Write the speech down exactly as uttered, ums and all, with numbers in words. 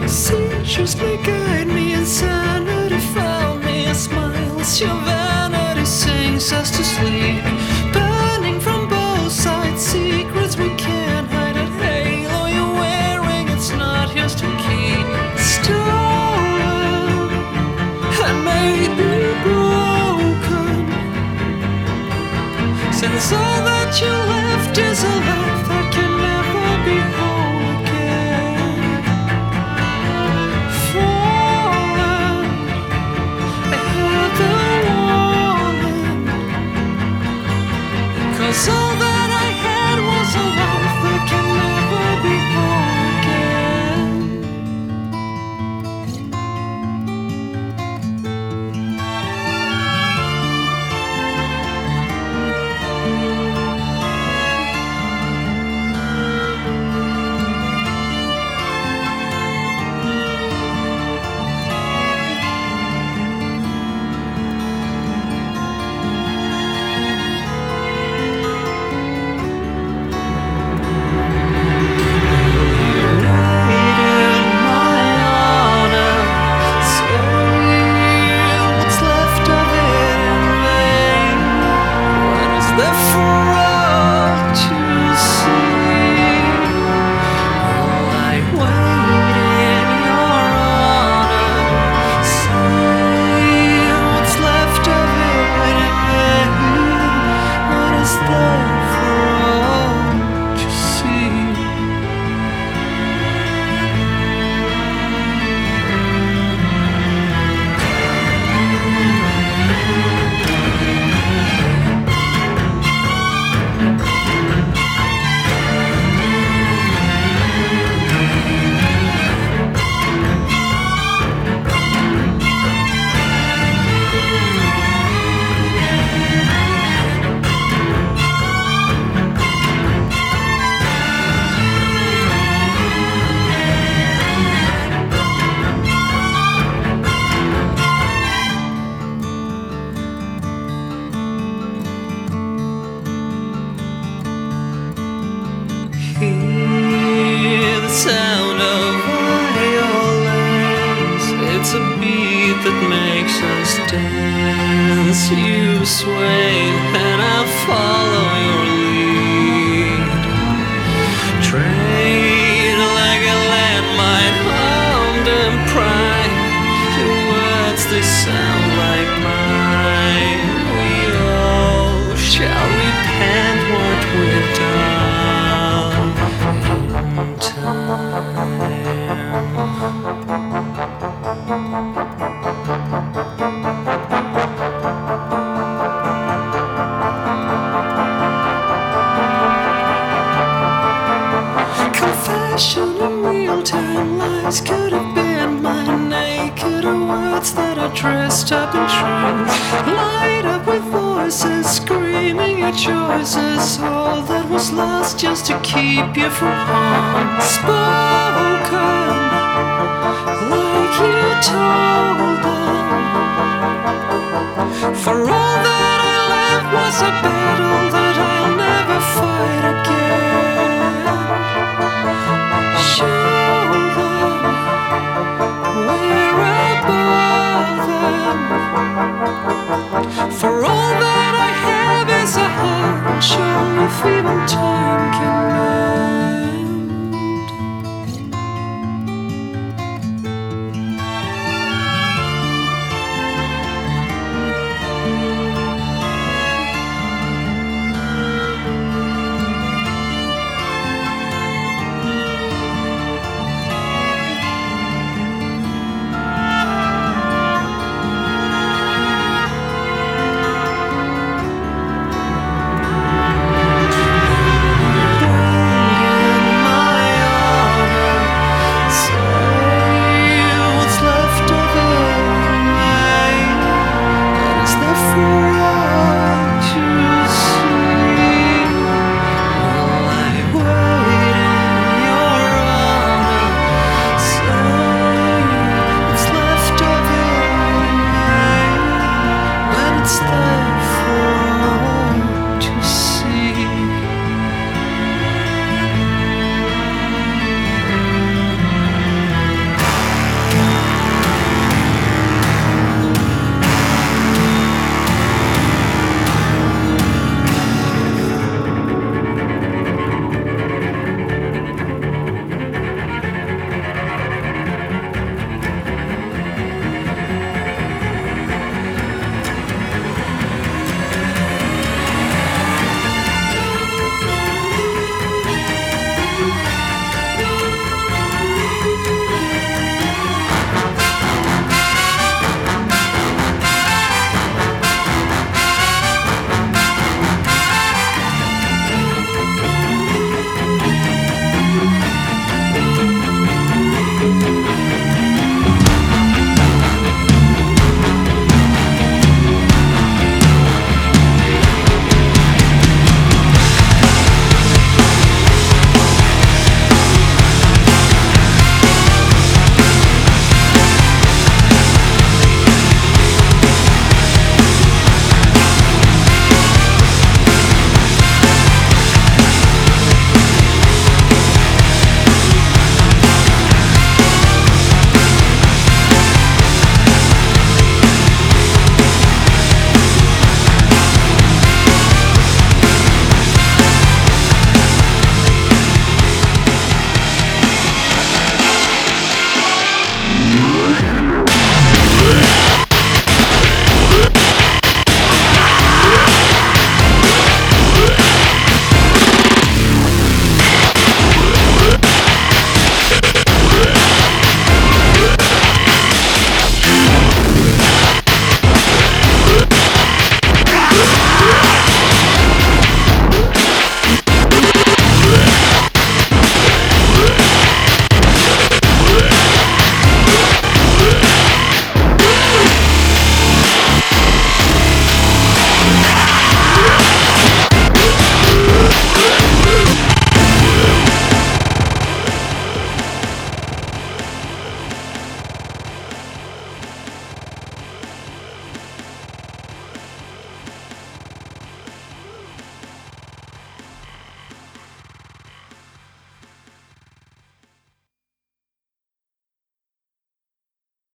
Seizures may guide me, insanity found me. A smile as your vanity sings us to sleep. Burning from both sides, secrets we can't hide. That halo you're wearing, it's not yours to keep. Stolen and maybe broken, since all that you left is a life that can never be whole again. Fallen, I heard the warning, 'cause all that I had was a life that can never be whole again. Hear the sound of violins. It's a beat that makes us dance. You sway and I follow your lead. Trained like a landmine, armed and primed. Your words, they sound like mine. We all shall repent what we've done. Confession in real time, lies could have been my naked words that are dressed up in truth. Light up with voices screaming your choices, all that was lost just to keep you from harm. Spoken like you told.